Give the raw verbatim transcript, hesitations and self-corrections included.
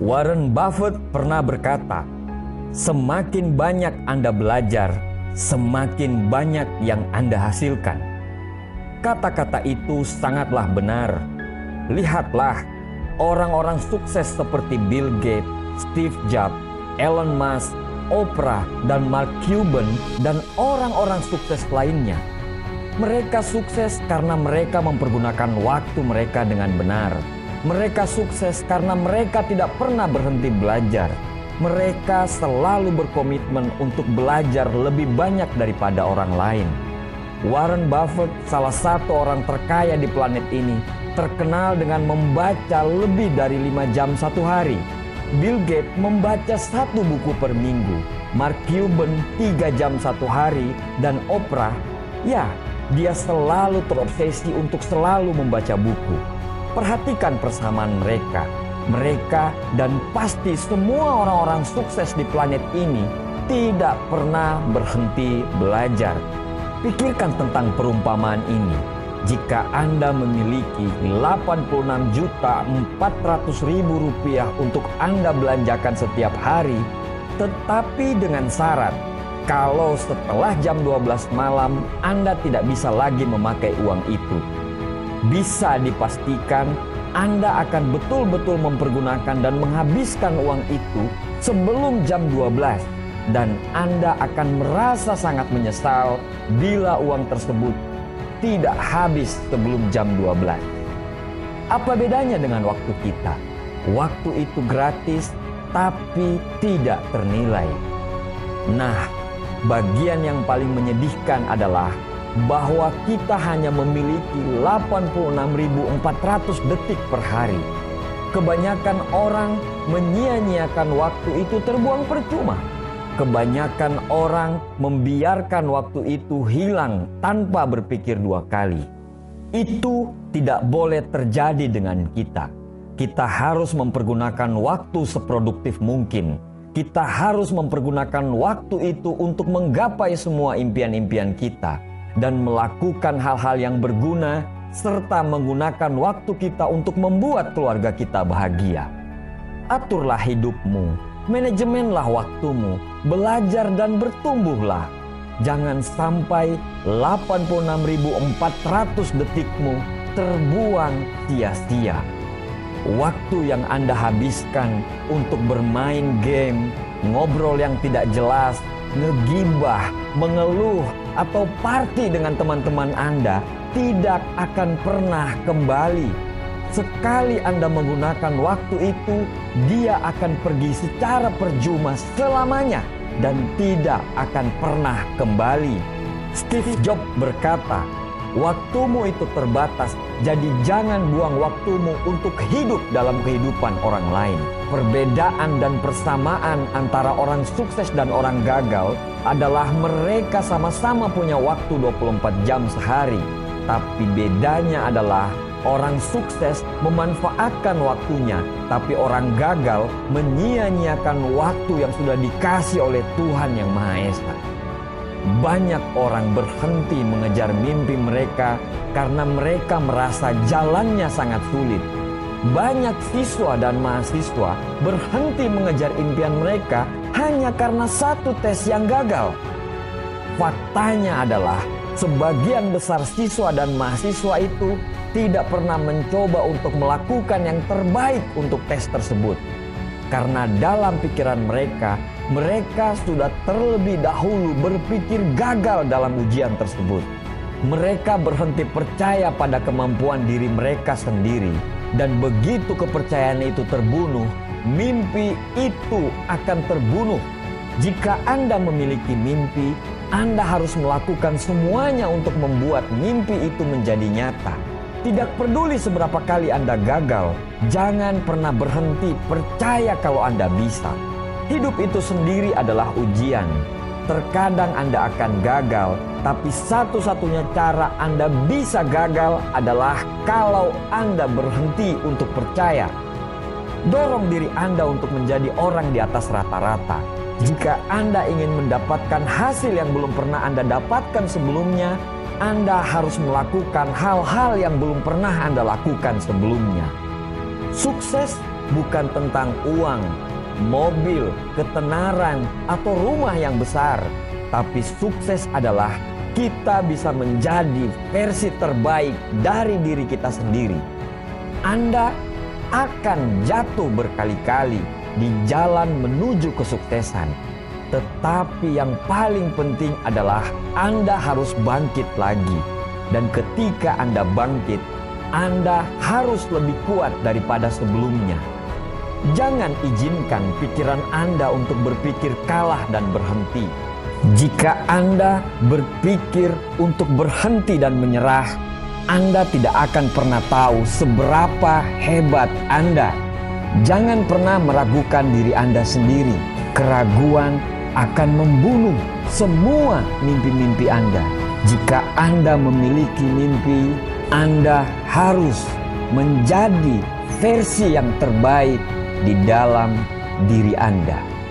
Warren Buffett pernah berkata, "Semakin banyak Anda belajar, semakin banyak yang Anda hasilkan." Kata-kata itu sangatlah benar. Lihatlah, orang-orang sukses seperti Bill Gates, Steve Jobs, Elon Musk, Oprah, dan Mark Cuban, dan orang-orang sukses lainnya. Mereka sukses karena mereka mempergunakan waktu mereka dengan benar. Mereka sukses karena mereka tidak pernah berhenti belajar. Mereka selalu berkomitmen untuk belajar lebih banyak daripada orang lain. Warren Buffett, salah satu orang terkaya di planet ini, terkenal dengan membaca lebih dari lima jam satu hari. Bill Gates membaca satu buku per minggu. Mark Cuban tiga jam satu hari. Dan Oprah, ya, dia selalu terobsesi untuk selalu membaca buku. Perhatikan persamaan mereka. Mereka dan pasti semua orang-orang sukses di planet ini tidak pernah berhenti belajar. Pikirkan tentang perumpamaan ini. Jika Anda memiliki delapan puluh enam juta empat ratus ribu rupiah untuk Anda belanjakan setiap hari, tetapi dengan syarat, kalau setelah jam dua belas malam Anda tidak bisa lagi memakai uang itu, bisa dipastikan Anda akan betul-betul mempergunakan dan menghabiskan uang itu sebelum jam dua belas. Dan Anda akan merasa sangat menyesal bila uang tersebut tidak habis sebelum jam dua belas. Apa bedanya dengan waktu kita? Waktu itu gratis, tapi tidak ternilai. Nah, bagian yang paling menyedihkan adalah bahwa kita hanya memiliki delapan puluh enam ribu empat ratus detik per hari. Kebanyakan orang menyia-nyiakan waktu itu terbuang percuma. Kebanyakan orang membiarkan waktu itu hilang tanpa berpikir dua kali. Itu tidak boleh terjadi dengan kita. Kita harus mempergunakan waktu seproduktif mungkin. Kita harus mempergunakan waktu itu untuk menggapai semua impian-impian kita dan melakukan hal-hal yang berguna, serta menggunakan waktu kita untuk membuat keluarga kita bahagia. Aturlah hidupmu, manajemenlah waktumu, belajar dan bertumbuhlah. Jangan sampai delapan puluh enam ribu empat ratus detikmu terbuang sia-sia. Waktu yang Anda habiskan untuk bermain game, ngobrol yang tidak jelas, ngegibah, mengeluh, atau party dengan teman-teman Anda tidak akan pernah kembali. Sekali Anda menggunakan waktu itu, dia akan pergi secara percuma selamanya dan tidak akan pernah kembali. Steve Jobs berkata, "Waktumu itu terbatas, jadi jangan buang waktumu untuk hidup dalam kehidupan orang lain." Perbedaan dan persamaan antara orang sukses dan orang gagal adalah mereka sama-sama punya waktu dua puluh empat jam sehari. Tapi bedanya adalah orang sukses memanfaatkan waktunya, tapi orang gagal menyia-nyiakan waktu yang sudah dikasih oleh Tuhan Yang Maha Esa. Banyak orang berhenti mengejar mimpi mereka karena mereka merasa jalannya sangat sulit. Banyak siswa dan mahasiswa berhenti mengejar impian mereka hanya karena satu tes yang gagal. Faktanya adalah sebagian besar siswa dan mahasiswa itu tidak pernah mencoba untuk melakukan yang terbaik untuk tes tersebut. Karena dalam pikiran mereka, mereka sudah terlebih dahulu berpikir gagal dalam ujian tersebut. Mereka berhenti percaya pada kemampuan diri mereka sendiri. Dan begitu kepercayaan itu terbunuh, mimpi itu akan terbunuh. Jika Anda memiliki mimpi, Anda harus melakukan semuanya untuk membuat mimpi itu menjadi nyata. Tidak peduli seberapa kali Anda gagal, jangan pernah berhenti percaya kalau Anda bisa. Hidup itu sendiri adalah ujian. Terkadang Anda akan gagal, tapi satu-satunya cara Anda bisa gagal adalah kalau Anda berhenti untuk percaya. Dorong diri Anda untuk menjadi orang di atas rata-rata. Jika Anda ingin mendapatkan hasil yang belum pernah Anda dapatkan sebelumnya, Anda harus melakukan hal-hal yang belum pernah Anda lakukan sebelumnya. Sukses bukan tentang uang, mobil, ketenaran, atau rumah yang besar. Tapi sukses adalah kita bisa menjadi versi terbaik dari diri kita sendiri. Anda akan jatuh berkali-kali di jalan menuju kesuksesan. Tetapi yang paling penting adalah Anda harus bangkit lagi. Dan ketika Anda bangkit, Anda harus lebih kuat daripada sebelumnya. Jangan izinkan pikiran Anda untuk berpikir kalah dan berhenti. Jika Anda berpikir untuk berhenti dan menyerah, Anda tidak akan pernah tahu seberapa hebat Anda. Jangan pernah meragukan diri Anda sendiri. Keraguan akan membunuh semua mimpi-mimpi Anda. Jika Anda memiliki mimpi, Anda harus menjadi versi yang terbaik di dalam diri Anda.